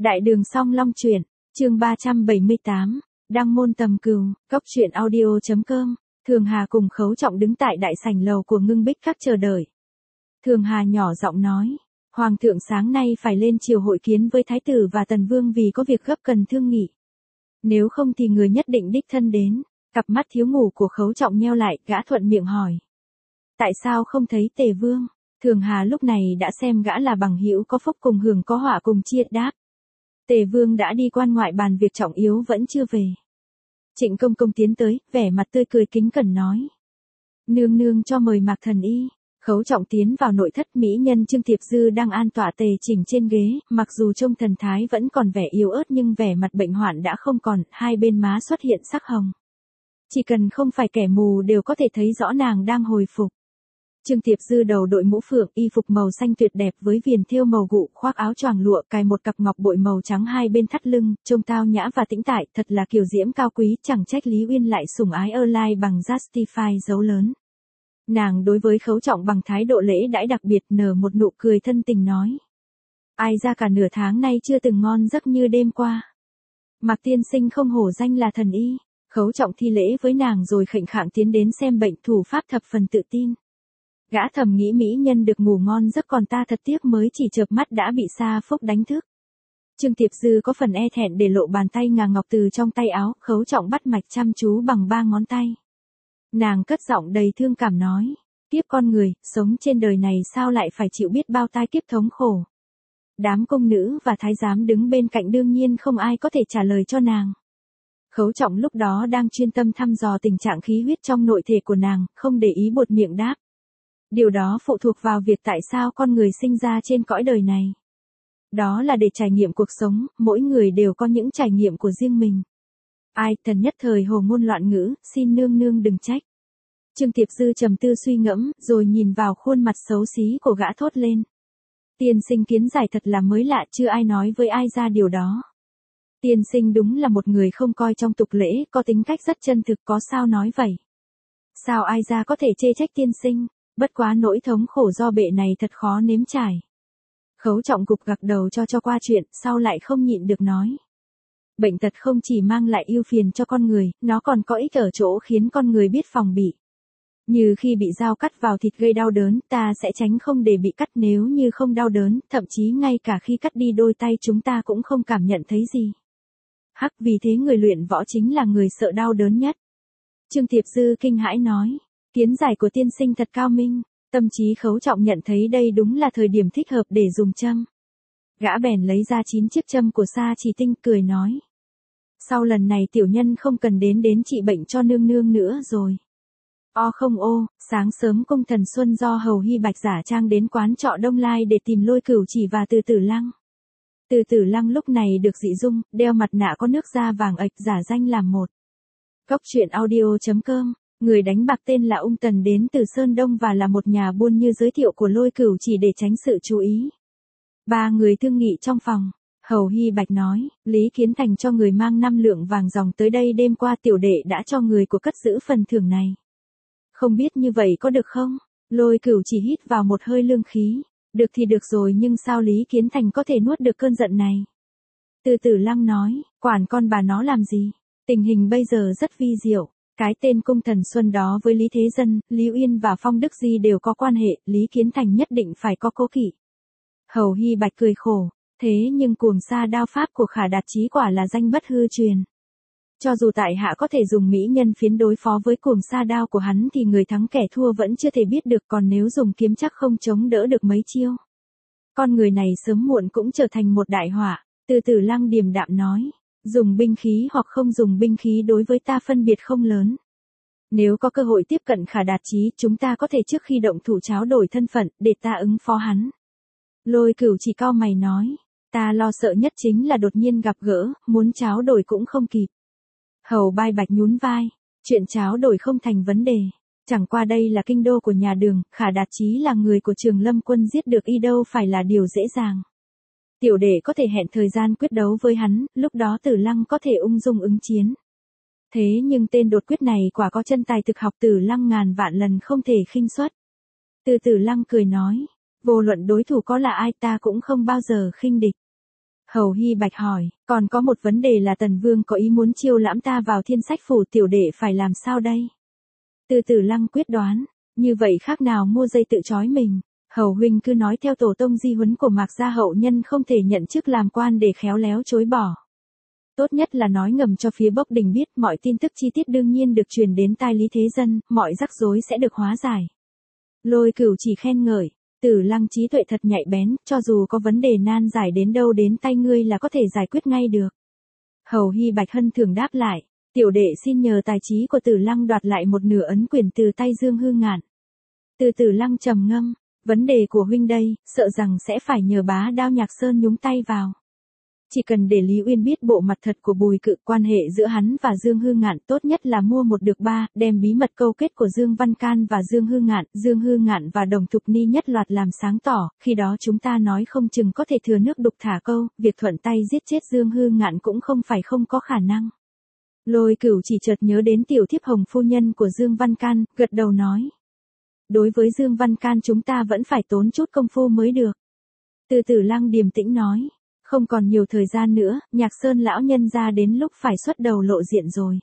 Đại đường song long truyện, chương 378, đăng môn tầm cừu, cốc truyện audio.com. Thường Hà cùng Khấu Trọng đứng tại đại sảnh lầu của Ngưng Bích Các chờ đợi. Thường Hà nhỏ giọng nói, Hoàng thượng sáng nay phải lên triều hội kiến với Thái tử và Tần Vương vì có việc gấp cần thương nghị. Nếu không thì người nhất định đích thân đến. Cặp mắt thiếu ngủ của Khấu Trọng nheo lại, gã thuận miệng hỏi. Tại sao không thấy Tề Vương? Thường Hà lúc này đã xem gã là bằng hữu có phúc cùng hưởng có họa cùng chia đáp. Tề Vương đã đi quan ngoại bàn việc trọng yếu vẫn chưa về. Trịnh Công Công tiến tới, vẻ mặt tươi cười kính cẩn nói. Nương nương cho mời Mạc Thần Y. Khấu Trọng tiến vào nội thất, mỹ nhân Trương Thiệp Dư đang an tọa tề chỉnh trên ghế, mặc dù trông thần thái vẫn còn vẻ yếu ớt nhưng vẻ mặt bệnh hoạn đã không còn, hai bên má xuất hiện sắc hồng. Chỉ cần không phải kẻ mù đều có thể thấy rõ nàng đang hồi phục. Trương Thiệp Dư đầu đội mũ phượng, y phục màu xanh tuyệt đẹp với viền thêu màu gụ, khoác áo choàng lụa, cài một cặp ngọc bội màu trắng hai bên thắt lưng, trông tao nhã và tĩnh tại, thật là kiều diễm cao quý, chẳng trách Lý Uyên lại sủng ái Erlai bằng Justify dấu lớn. Nàng đối với Khấu Trọng bằng thái độ lễ đãi đặc biệt, nở một nụ cười thân tình nói. Ai ra cả nửa tháng nay chưa từng ngon giấc như đêm qua. Mạc tiên sinh không hổ danh là thần y. Khấu Trọng thi lễ với nàng rồi khệnh khạng tiến đến xem bệnh, thủ pháp thập phần tự tin. Gã thầm nghĩ mỹ nhân được ngủ ngon giấc, còn ta thật tiếc mới chỉ chợp mắt đã bị Sa Phúc đánh thức. Trương Tiệp Dư có phần e thẹn để lộ bàn tay ngà ngọc từ trong tay áo, Khấu Trọng bắt mạch chăm chú bằng 3 ngón tay. Nàng cất giọng đầy thương cảm nói, tiếp con người, sống trên đời này sao lại phải chịu biết bao tai kiếp thống khổ. Đám công nữ và thái giám đứng bên cạnh đương nhiên không ai có thể trả lời cho nàng. Khấu Trọng lúc đó đang chuyên tâm thăm dò tình trạng khí huyết trong nội thể của nàng, không để ý buột miệng đáp. Điều đó phụ thuộc vào việc tại sao con người sinh ra trên cõi đời này. Đó là để trải nghiệm cuộc sống, mỗi người đều có những trải nghiệm của riêng mình. Ai, thần nhất thời hồ ngôn loạn ngữ, xin nương nương đừng trách. Trương Tiệp Dư trầm tư suy ngẫm, rồi nhìn vào khuôn mặt xấu xí của gã thốt lên. Tiên sinh kiến giải thật là mới lạ, chưa ai nói với ai ra điều đó. Tiên sinh đúng là một người không coi trong tục lễ, có tính cách rất chân thực, có sao nói vậy. Sao ai ra có thể chê trách tiên sinh, bất quá nỗi thống khổ do bệ này thật khó nếm trải. Khấu Trọng gục gặc đầu cho qua chuyện, sau lại không nhịn được nói. Bệnh tật không chỉ mang lại ưu phiền cho con người, nó còn có ích ở chỗ khiến con người biết phòng bị. Như khi bị dao cắt vào thịt gây đau đớn, ta sẽ tránh không để bị cắt, nếu như không đau đớn, thậm chí ngay cả khi cắt đi đôi tay chúng ta cũng không cảm nhận thấy gì. Hắc, vì thế người luyện võ chính là người sợ đau đớn nhất. Trương Thiệp Dư kinh hãi nói, kiến giải của tiên sinh thật cao minh, tâm trí Khấu Trọng nhận thấy đây đúng là thời điểm thích hợp để dùng châm. Gã bèn lấy ra 9 chiếc châm của Sa Chỉ Tinh, cười nói. Sau lần này tiểu nhân không cần đến trị bệnh cho nương nương nữa rồi. O không ô, sáng sớm cung thần Xuân do Hầu Hy Bạch giả trang đến quán trọ Đông Lai để tìm Lôi Cửu Chỉ và Từ Tử Lăng. Từ Tử Lăng lúc này được dị dung, đeo mặt nạ có nước da vàng ạch, giả danh làm một. Cốc truyện audio.com, người đánh bạc tên là Ung Tần đến từ Sơn Đông và là một nhà buôn như giới thiệu của Lôi Cửu Chỉ để tránh sự chú ý. 3 người thương nghị trong phòng. Hầu Hy Bạch nói, Lý Kiến Thành cho người mang 5 lượng vàng ròng tới đây, đêm qua tiểu đệ đã cho người của cất giữ phần thưởng này. Không biết như vậy có được không? Lôi Cửu Chỉ hít vào một hơi lương khí. Được thì được rồi, nhưng sao Lý Kiến Thành có thể nuốt được cơn giận này? Từ Tử Lăng nói, quản con bà nó làm gì? Tình hình bây giờ rất vi diệu. Cái tên cung thần Xuân đó với Lý Thế Dân, Lý Uyên và Phong Đức Di đều có quan hệ, Lý Kiến Thành nhất định phải có cố kỵ. Hầu Hy Bạch cười khổ, thế nhưng cuồng sa đao pháp của Khả Đạt Chí quả là danh bất hư truyền. Cho dù tại hạ có thể dùng mỹ nhân phiến đối phó với cuồng sa đao của hắn thì người thắng kẻ thua vẫn chưa thể biết được, còn nếu dùng kiếm chắc không chống đỡ được mấy chiêu. Con người này sớm muộn cũng trở thành một đại họa. Từ Tử Lăng điềm đạm nói, dùng binh khí hoặc không dùng binh khí đối với ta phân biệt không lớn. Nếu có cơ hội tiếp cận Khả Đạt Chí, chúng ta có thể trước khi động thủ tráo đổi thân phận, để ta ứng phó hắn. Lôi Cửu Chỉ cau mày nói, ta lo sợ nhất chính là đột nhiên gặp gỡ, muốn tráo đổi cũng không kịp. Hầu Bai Bạch nhún vai, chuyện tráo đổi không thành vấn đề. Chẳng qua đây là kinh đô của nhà Đường, Khả Đạt Chí là người của Trường Lâm quân, giết được y đâu phải là điều dễ dàng. Tiểu đệ có thể hẹn thời gian quyết đấu với hắn, lúc đó Tử Lăng có thể ung dung ứng chiến. Thế nhưng tên đột quyết này quả có chân tài thực học, Tử Lăng ngàn vạn lần không thể khinh suất. Từ Tử Lăng cười nói, vô luận đối thủ có là ai ta cũng không bao giờ khinh địch. Hầu Hy Bạch hỏi, còn có một vấn đề là Tần Vương có ý muốn chiêu lãm ta vào Thiên Sách phủ, tiểu đệ phải làm sao đây? Từ Tử Lăng quyết đoán, như vậy khác nào mua dây tự trói mình. Hầu huynh cứ nói theo tổ tông di huấn của Mạc gia, hậu nhân không thể nhận chức làm quan để khéo léo chối bỏ. Tốt nhất là nói ngầm cho phía Bốc Đình biết, mọi tin tức chi tiết đương nhiên được truyền đến tai Lý Thế Dân, mọi rắc rối sẽ được hóa giải. Lôi Cửu chỉ khen ngợi, Tử Lăng trí tuệ thật nhạy bén, cho dù có vấn đề nan giải đến đâu đến tay ngươi là có thể giải quyết ngay được. Hầu Hy Bạch hân thường đáp lại, tiểu đệ xin nhờ tài trí của Tử Lăng đoạt lại một nửa ấn quyền từ tay Dương Hư Ngạn. Từ Tử Lăng trầm ngâm, vấn đề của huynh đây, sợ rằng sẽ phải nhờ Bá Đao Nhạc Sơn nhúng tay vào. Chỉ cần để Lý Uyên biết bộ mặt thật của Bùi Cự, quan hệ giữa hắn và Dương Hư Ngạn tốt nhất là mua một được ba, đem bí mật câu kết của Dương Văn Can và Dương Hư Ngạn và Đồng Thục Ni nhất loạt làm sáng tỏ, khi đó chúng ta nói không chừng có thể thừa nước đục thả câu, việc thuận tay giết chết Dương Hư Ngạn cũng không phải không có khả năng. Lôi Cửu chỉ chợt nhớ đến tiểu thiếp Hồng phu nhân của Dương Văn Can, gật đầu nói. Đối với Dương Văn Can chúng ta vẫn phải tốn chút công phu mới được. Từ Tử Lăng điềm tĩnh nói. Không còn nhiều thời gian nữa, Nhạc Sơn lão nhân ra đến lúc phải xuất đầu lộ diện rồi.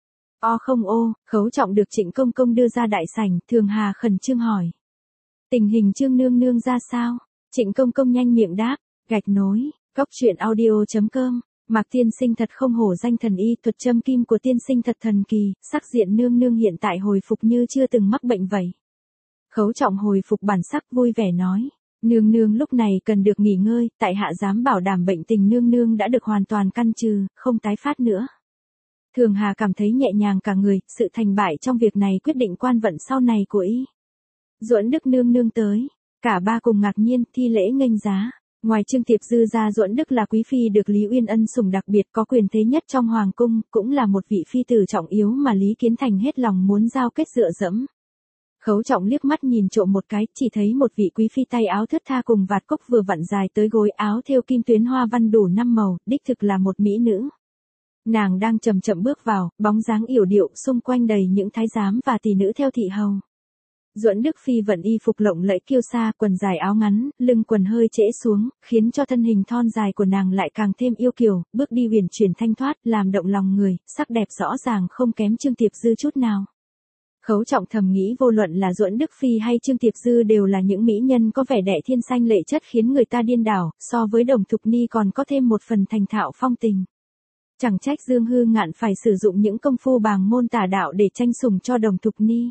Không ô, Khấu Trọng được Trịnh Công Công đưa ra đại sảnh, Thường Hà khẩn trương hỏi. Tình hình Trương nương nương ra sao? Trịnh Công Công nhanh miệng đáp, gạch nối, góc truyện audio.com. Mạc tiên sinh thật không hổ danh thần y, thuật châm kim của tiên sinh thật thần kỳ, sắc diện nương nương hiện tại hồi phục như chưa từng mắc bệnh vậy. Khấu Trọng hồi phục bản sắc vui vẻ nói. Nương nương lúc này cần được nghỉ ngơi, tại hạ dám bảo đảm bệnh tình nương nương đã được hoàn toàn căn trừ, không tái phát nữa. Thường Hà cảm thấy nhẹ nhàng cả người, sự thành bại trong việc này quyết định quan vận sau này của y. Duẫn Đức nương nương tới, cả ba cùng ngạc nhiên, thi lễ nghênh giá. Ngoài Trương Tiệp Dư ra, Duẫn Đức là quý phi được Lý Uyên ân sủng đặc biệt, có quyền thế nhất trong hoàng cung, cũng là một vị phi tử trọng yếu mà Lý Kiến Thành hết lòng muốn giao kết dựa dẫm. Khấu Trọng liếc mắt nhìn trộm một cái, chỉ thấy một vị quý phi tay áo thướt tha cùng vạt cúc vừa vặn dài tới gối, áo thêu kim tuyến hoa văn đủ 5 màu, đích thực là một mỹ nữ. Nàng đang chậm chậm bước vào, bóng dáng yểu điệu, xung quanh đầy những thái giám và tỷ nữ theo thị hầu. Duẫn Đức phi vận y phục lộng lẫy kiêu sa, quần dài áo ngắn, lưng quần hơi trễ xuống, khiến cho thân hình thon dài của nàng lại càng thêm yêu kiều, bước đi huyền chuyển thanh thoát, làm động lòng người, sắc đẹp rõ ràng không kém Trương Tiệp Dư chút nào. Khấu Trọng thầm nghĩ vô luận là Duẫn Đức phi hay Trương Tiệp Dư đều là những mỹ nhân có vẻ đẹp thiên xanh lệ chất khiến người ta điên đảo, so với Đồng Thục Ni còn có thêm một phần thành thạo phong tình. Chẳng trách Dương Hư Ngạn phải sử dụng những công phu bàng môn tả đạo để tranh sủng cho Đồng Thục Ni.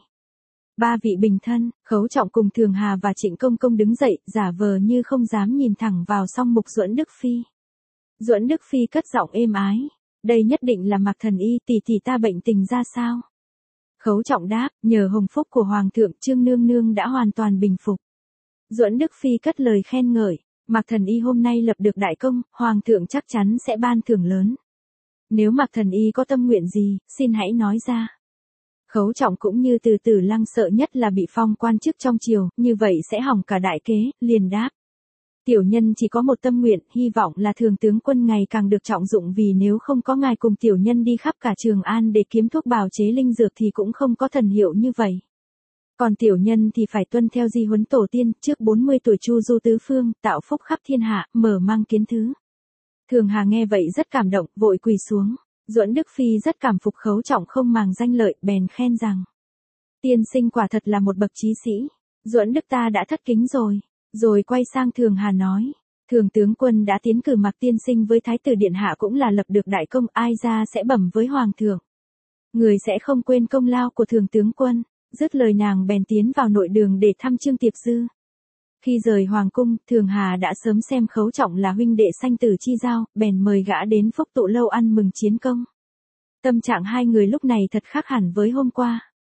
Ba vị bình thân, Khấu Trọng cùng Thường Hà và Trịnh Công Công đứng dậy, giả vờ như không dám nhìn thẳng vào song mục Duẫn Đức phi. Duẫn Đức phi cất giọng êm ái, đây nhất định là Mạc thần y, tỷ ta bệnh tình ra sao? Khấu Trọng đáp, nhờ hồng phúc của Hoàng thượng, Trương nương nương đã hoàn toàn bình phục. Duẫn Đức phi cất lời khen ngợi, Mạc thần y hôm nay lập được đại công, Hoàng thượng chắc chắn sẽ ban thưởng lớn. Nếu Mạc thần y có tâm nguyện gì, xin hãy nói ra. Khấu Trọng cũng như Từ Tử Lăng sợ nhất là bị phong quan chức trong triều, như vậy sẽ hỏng cả đại kế, liền đáp. Tiểu nhân chỉ có một tâm nguyện, hy vọng là Thường tướng quân ngày càng được trọng dụng, vì nếu không có ngài cùng tiểu nhân đi khắp cả Trường An để kiếm thuốc bào chế linh dược thì cũng không có thần hiệu như vậy. Còn tiểu nhân thì phải tuân theo di huấn tổ tiên, trước 40 tuổi chu du tứ phương, tạo phúc khắp thiên hạ, mở mang kiến thứ. Thường Hà nghe vậy rất cảm động, vội quỳ xuống. Duẫn Đức phi rất cảm phục Khấu Trọng không màng danh lợi, bèn khen rằng: tiên sinh quả thật là một bậc trí sĩ. Duẫn Đức ta đã thất kính rồi. Rồi quay sang Thường Hà nói, Thường tướng quân đã tiến cử Mạc tiên sinh với Thái tử điện hạ cũng là lập được đại công, ai ra sẽ bẩm với Hoàng thượng. Người sẽ không quên công lao của Thường tướng quân. Dứt lời nàng bèn tiến vào nội đường để thăm Trương Tiệp Dư. Khi rời Hoàng cung, Thường Hà đã sớm xem Khấu Trọng là huynh đệ sanh tử chi giao, bèn mời gã đến Phúc Tụ lâu ăn mừng chiến công. Tâm trạng hai người lúc này thật khác hẳn với hôm qua.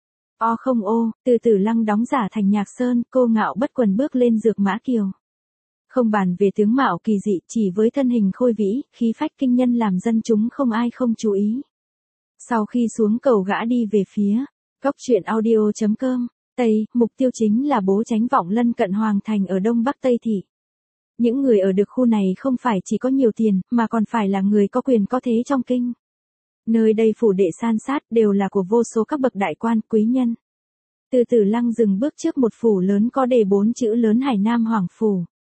Không ô, Từ Tử Lăng đóng giả thành Nhạc Sơn, cô ngạo bất quần bước lên dược mã kiều. Không bàn về tướng mạo kỳ dị, chỉ với thân hình khôi vĩ, khí phách kinh nhân làm dân chúng không ai không chú ý. Sau khi xuống cầu gã đi về phía góc truyện audio.com, Tây, mục tiêu chính là Bố Chánh Vọng lân cận Hoàng thành ở Đông Bắc Tây thị. Những người ở được khu này không phải chỉ có nhiều tiền, mà còn phải là người có quyền có thế trong kinh. Nơi đây phủ đệ san sát đều là của vô số các bậc đại quan, quý nhân. Từ Tử Lăng dừng bước trước một phủ lớn có đề 4 chữ lớn Hải Nam Hoàng Phủ.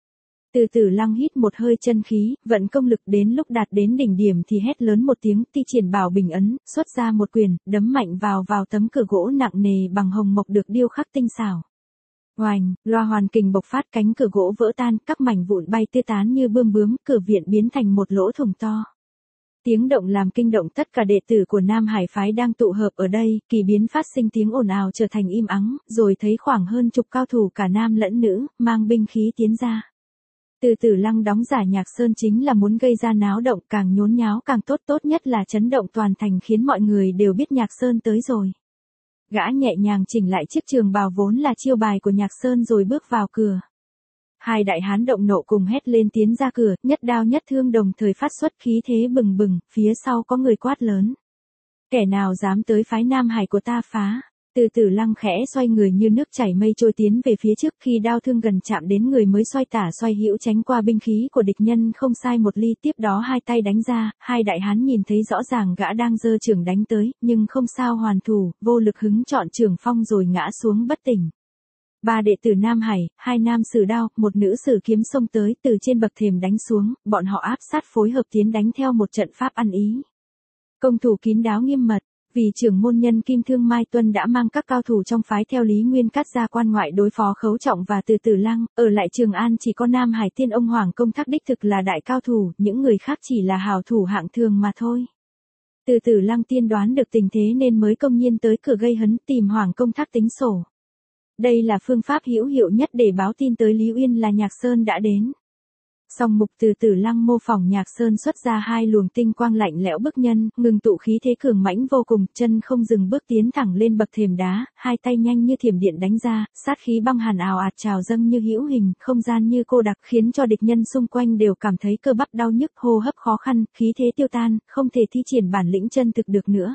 Từ Tử Lăng hít một hơi chân khí, vận công lực đến lúc đạt đến đỉnh điểm thì hét lớn một tiếng, thi triển Bảo Bình ấn, xuất ra một quyền, đấm mạnh vào tấm cửa gỗ nặng nề bằng hồng mộc được điêu khắc tinh xảo. Oành, loa hoàn kình bộc phát, cánh cửa gỗ vỡ tan, các mảnh vụn bay tứ tán như bươm bướm, cửa viện biến thành một lỗ thủng to. Tiếng động làm kinh động tất cả đệ tử của Nam Hải phái đang tụ hợp ở đây, kỳ biến phát sinh tiếng ồn ào trở thành im ắng, rồi thấy khoảng hơn chục cao thủ cả nam lẫn nữ, mang binh khí tiến ra. Từ Tử Lăng đóng giả Nhạc Sơn chính là muốn gây ra náo động, càng nhốn nháo càng tốt, tốt nhất là chấn động toàn thành khiến mọi người đều biết Nhạc Sơn tới rồi. Gã nhẹ nhàng chỉnh lại chiếc trường bào vốn là chiêu bài của Nhạc Sơn rồi bước vào cửa. Hai đại hán động nộ cùng hét lên tiến ra cửa, nhất đao nhất thương đồng thời phát xuất, khí thế bừng bừng, phía sau có người quát lớn. Kẻ nào dám tới phái Nam Hải của ta phá? Từ Tử Lăng khẽ xoay người như nước chảy mây trôi tiến về phía trước, khi đao thương gần chạm đến người mới xoay tả xoay hữu tránh qua binh khí của địch nhân không sai một ly, tiếp đó hai tay đánh ra, hai đại hán nhìn thấy rõ ràng gã đang giơ chưởng đánh tới, nhưng không sao hoàn thủ, vô lực hứng chọn trường phong rồi ngã xuống bất tỉnh. Ba đệ tử Nam Hải, hai nam sử đao, một nữ sử kiếm xông tới từ trên bậc thềm đánh xuống, bọn họ áp sát phối hợp tiến đánh theo một trận pháp ăn ý. Công thủ kín đáo nghiêm mật, vì trưởng môn nhân Kim Thương Mai Tuân đã mang các cao thủ trong phái theo Lý Nguyên Cát ra quan ngoại đối phó Khấu Trọng và Từ Tử Lăng, ở lại Trường An chỉ có Nam Hải Tiên ông Hoàng Công Thác đích thực là đại cao thủ, những người khác chỉ là hào thủ hạng thường mà thôi. Từ Tử Lăng tiên đoán được tình thế nên mới công nhiên tới cửa gây hấn tìm Hoàng Công Thác tính sổ. Đây là phương pháp hữu hiệu nhất để báo tin tới Lý Uyên là Nhạc Sơn đã đến. Song mục Từ Tử Lăng mô phỏng Nhạc Sơn xuất ra hai luồng tinh quang lạnh lẽo bức nhân, ngừng tụ khí thế cường mãnh vô cùng, chân không dừng bước tiến thẳng lên bậc thềm đá, hai tay nhanh như thiểm điện đánh ra, sát khí băng hàn ào ạt trào dâng như hữu hình, không gian như cô đặc khiến cho địch nhân xung quanh đều cảm thấy cơ bắp đau nhức, hô hấp khó khăn, khí thế tiêu tan, không thể thi triển bản lĩnh chân thực được nữa.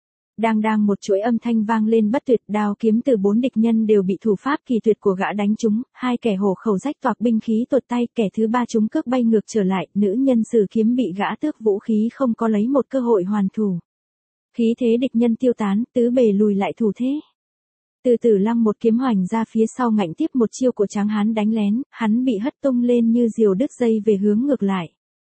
Đang một chuỗi âm thanh vang lên bất tuyệt, đao kiếm từ bốn địch nhân đều bị thủ pháp kỳ tuyệt của gã đánh trúng, hai kẻ hổ khẩu rách toạc binh khí tuột tay, kẻ thứ ba trúng cước bay ngược trở lại, nữ nhân sử kiếm bị gã tước vũ khí không có lấy một cơ hội hoàn thủ. Khí thế địch nhân tiêu tán, tứ bề lùi lại thủ thế. Từ Tử Lăng một kiếm hoành ra phía sau ngạnh tiếp một chiêu của tráng hán đánh lén, hắn bị hất tung lên như diều đứt dây về hướng ngược lại.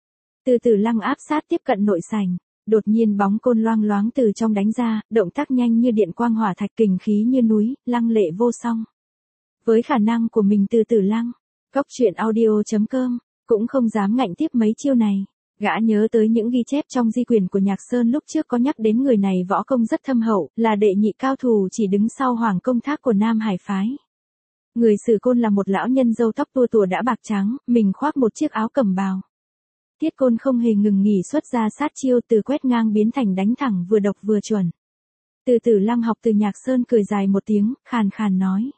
Từ Tử Lăng áp sát tiếp cận nội sảnh. Đột nhiên bóng côn loang loáng từ trong đánh ra, động tác nhanh như điện quang hỏa thạch, kình khí như núi, lăng lệ vô song. Với khả năng của mình, Từ Tử Lăng, Cốc Truyện Audio.com, cũng không dám ngạnh tiếp mấy chiêu này. Gã nhớ tới những ghi chép trong di quyển của Nhạc Sơn lúc trước có nhắc đến người này võ công rất thâm hậu, là đệ nhị cao thủ chỉ đứng sau Hoàng Công Thác của Nam Hải phái. Người sử côn là một lão nhân râu tóc tua tủa đã bạc trắng, mình khoác một chiếc áo cẩm bào. Tiết Côn không hề ngừng nghỉ xuất ra sát chiêu, từ quét ngang biến thành đánh thẳng vừa độc vừa chuẩn. Từ Tử Lăng học từ Nhạc Sơn cười dài một tiếng, khàn khàn nói.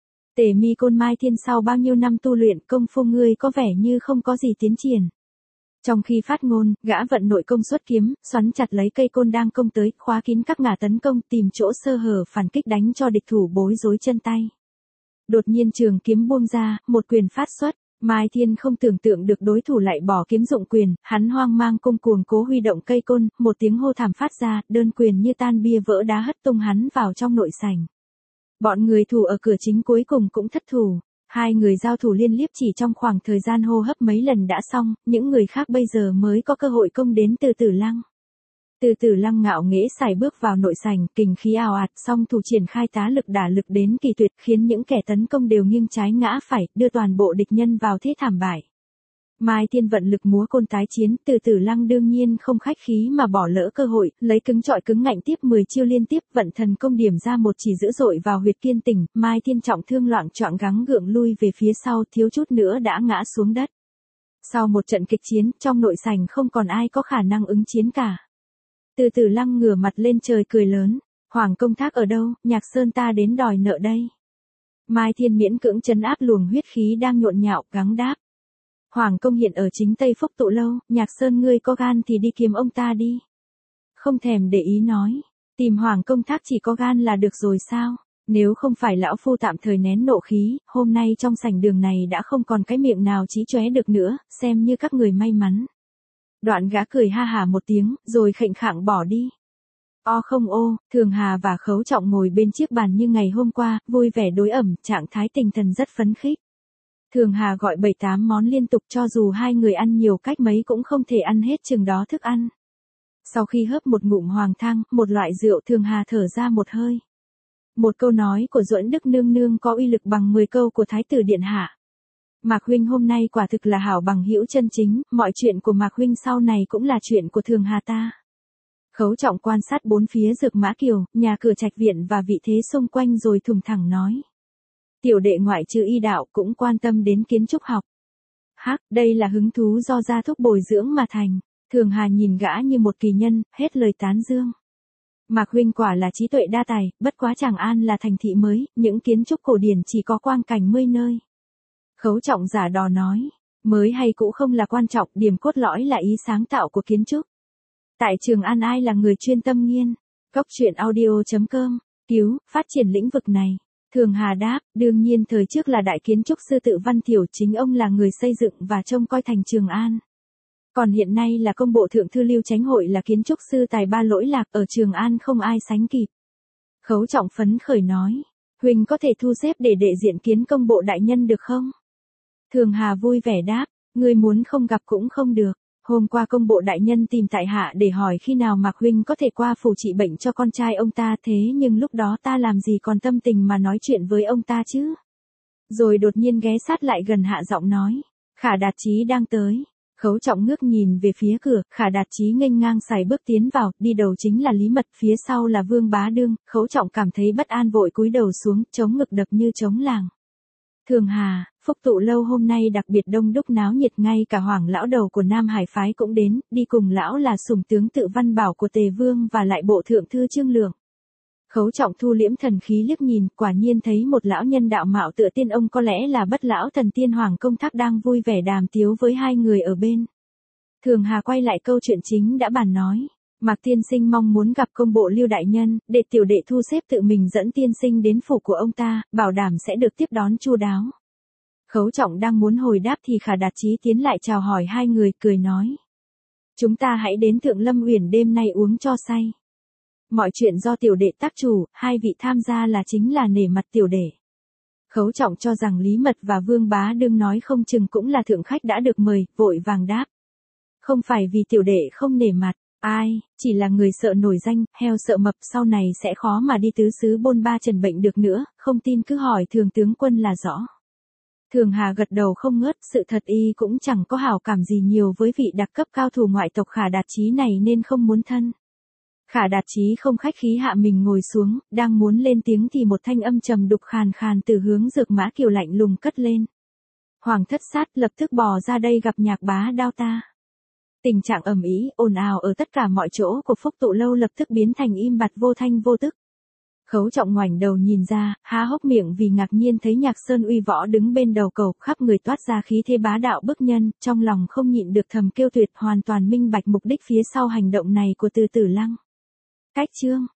Tề Mi Côn Mai Thiên, sau bao nhiêu năm tu luyện công phu ngươi có vẻ như không có gì tiến triển. Trong khi phát ngôn, gã vận nội công xuất kiếm, xoắn chặt lấy cây côn đang công tới, khóa kín các ngả tấn công, tìm chỗ sơ hở phản kích đánh cho địch thủ bối rối chân tay. Đột nhiên trường kiếm buông ra, một quyền phát xuất. Mai Thiên không tưởng tượng được đối thủ lại bỏ kiếm dụng quyền, hắn hoang mang cung cuồng cố huy động cây côn, một tiếng hô thảm phát ra, đơn quyền như tan bia vỡ đá hất tung hắn vào trong nội sảnh. Bọn người thủ ở cửa chính cuối cùng cũng thất thủ, hai người giao thủ liên tiếp chỉ trong khoảng thời gian hô hấp mấy lần đã xong, những người khác bây giờ mới có cơ hội công đến Từ Tử Lăng. Từ Tử Lăng ngạo nghễ sải bước vào nội sảnh, kình khí ào ạt, song thủ triển khai tá lực đả lực đến kỳ tuyệt, khiến những kẻ tấn công đều nghiêng trái ngã phải, đưa toàn bộ địch nhân vào thế thảm bại. Mai Thiên vận lực múa côn tái chiến, Từ Tử Lăng đương nhiên không khách khí mà bỏ lỡ cơ hội, lấy cứng trọi cứng ngạnh tiếp 10 chiêu liên tiếp, vận thần công điểm ra một chỉ dữ dội vào huyệt kiên tỉnh, Mai Thiên trọng thương loạng choạng gắng gượng lui về phía sau, thiếu chút nữa đã ngã xuống đất. Sau một trận kịch chiến, trong nội sảnh không còn ai có khả năng ứng chiến cả. Từ Tử Lăng ngửa mặt lên trời cười lớn, Hoàng Công Thác ở đâu, Nhạc Sơn ta đến đòi nợ đây. Mai Thiên miễn cưỡng trấn áp luồng huyết khí đang nhộn nhạo, gắng đáp. Hoàng Công hiện ở chính Tây Phúc Tụ Lâu, Nhạc Sơn ngươi có gan thì đi kiếm ông ta đi. Không thèm để ý nói, tìm Hoàng Công Thác chỉ có gan là được rồi sao, nếu không phải lão phu tạm thời nén nộ khí, hôm nay trong sảnh đường này đã không còn cái miệng nào chí chóe được nữa, xem như các người may mắn. Đoạn gã cười ha hả một tiếng, rồi khệnh khạng bỏ đi. Không Thường Hà và Khấu Trọng ngồi bên chiếc bàn như ngày hôm qua, vui vẻ đối ẩm, trạng thái tinh thần rất phấn khích. Thường Hà gọi 7-8 món liên tục cho dù hai người ăn nhiều cách mấy cũng không thể ăn hết chừng đó thức ăn. Sau khi hớp một ngụm hoàng thang, một loại rượu Thường Hà thở ra một hơi. Một câu nói của Duẫn Đức nương nương có uy lực bằng 10 câu của Thái tử Điện Hạ. Mạc huynh hôm nay quả thực là hảo bằng hữu chân chính, mọi chuyện của Mạc huynh sau này cũng là chuyện của Thường Hà ta. Khấu Trọng quan sát bốn phía Dược Mã Kiều, nhà cửa trạch viện và vị thế xung quanh rồi thùng thẳng nói. Tiểu đệ ngoại trừ y đạo cũng quan tâm đến kiến trúc học. Hắc, đây là hứng thú do gia thúc bồi dưỡng mà thành. Thường Hà nhìn gã như một kỳ nhân, hết lời tán dương. Mạc huynh quả là trí tuệ đa tài, bất quá Tràng An là thành thị mới, những kiến trúc cổ điển chỉ có quang cảnh 10 nơi. Khấu Trọng giả đò nói, mới hay cũ không là quan trọng, điểm cốt lõi là ý sáng tạo của kiến trúc. Tại Trường An ai là người chuyên tâm nghiên, Cốc truyện audio.com, cứu, phát triển lĩnh vực này. Thường Hà đáp, đương nhiên thời trước là đại kiến trúc sư Tự Văn Thiểu, chính ông là người xây dựng và trông coi thành Trường An. Còn hiện nay là công bộ thượng thư Lưu Chánh Hội là kiến trúc sư tài ba lỗi lạc, ở Trường An không ai sánh kịp. Khấu Trọng phấn khởi nói, huynh có thể thu xếp để đệ diện kiến công bộ đại nhân được không? Thường Hà vui vẻ đáp, ngươi muốn không gặp cũng không được. Hôm qua công bộ đại nhân tìm tại hạ để hỏi khi nào Mạc huynh có thể qua phủ trị bệnh cho con trai ông ta, thế nhưng lúc đó ta làm gì còn tâm tình mà nói chuyện với ông ta chứ? Rồi đột nhiên ghé sát lại gần hạ giọng nói, Khả Đạt Chí đang tới. Khấu Trọng ngước nhìn về phía cửa, Khả Đạt Chí nghênh ngang sải bước tiến vào, đi đầu chính là Lý Mật, phía sau là Vương Bá Đương. Khấu Trọng cảm thấy bất an vội cúi đầu xuống, chống ngực đập như trống làng. Thường Hà, Phúc Tụ Lâu hôm nay đặc biệt đông đúc náo nhiệt, ngay cả Hoàng lão đầu của Nam Hải phái cũng đến, đi cùng lão là sủng tướng Tự Văn Bảo của Tề Vương và lại bộ thượng thư Trương Lượng. Khấu Trọng thu liễm thần khí liếc nhìn, quả nhiên thấy một lão nhân đạo mạo tựa tiên ông, có lẽ là Bất Lão Thần Tiên Hoàng Công Thác đang vui vẻ đàm tiếu với hai người ở bên. Thường Hà quay lại câu chuyện chính đã bàn nói, Mạc tiên sinh mong muốn gặp công bộ Lưu đại nhân, để tiểu đệ thu xếp tự mình dẫn tiên sinh đến phủ của ông ta, bảo đảm sẽ được tiếp đón chu đáo. Khấu Trọng đang muốn hồi đáp thì Khả Đạt Chí tiến lại chào hỏi hai người, cười nói, chúng ta hãy đến Thượng Lâm Uyển đêm nay uống cho say. Mọi chuyện do tiểu đệ tác chủ, hai vị tham gia là chính là nể mặt tiểu đệ. Khấu Trọng cho rằng Lý Mật và Vương Bá Đương nói không chừng cũng là thượng khách đã được mời, vội vàng đáp. Không phải vì tiểu đệ không nể mặt, ai, chỉ là người sợ nổi danh, heo sợ mập sau này sẽ khó mà đi tứ xứ bôn ba trần bệnh được nữa, không tin cứ hỏi Thường tướng quân là rõ. Thường Hà gật đầu không ngớt, sự thật y cũng chẳng có hảo cảm gì nhiều với vị đặc cấp cao thủ ngoại tộc Khả Đạt Chí này nên không muốn thân. Khả Đạt Chí không khách khí hạ mình ngồi xuống, đang muốn lên tiếng thì một thanh âm trầm đục khàn khàn từ hướng Dược Mã Kiều lạnh lùng cất lên. Hoàng thất sát lập tức bò ra đây gặp Nhạc Bá Đao ta. Tình trạng ầm ĩ, ồn ào ở tất cả mọi chỗ của Phúc Tụ Lâu lập tức biến thành im bặt vô thanh vô tức. Khấu Trọng ngoảnh đầu nhìn ra, há hốc miệng vì ngạc nhiên thấy Nhạc Sơn Uy Võ đứng bên đầu cầu, khắp người toát ra khí thế bá đạo bức nhân, trong lòng không nhịn được thầm kêu tuyệt, hoàn toàn minh bạch mục đích phía sau hành động này của Từ Tử Lăng. Cách chương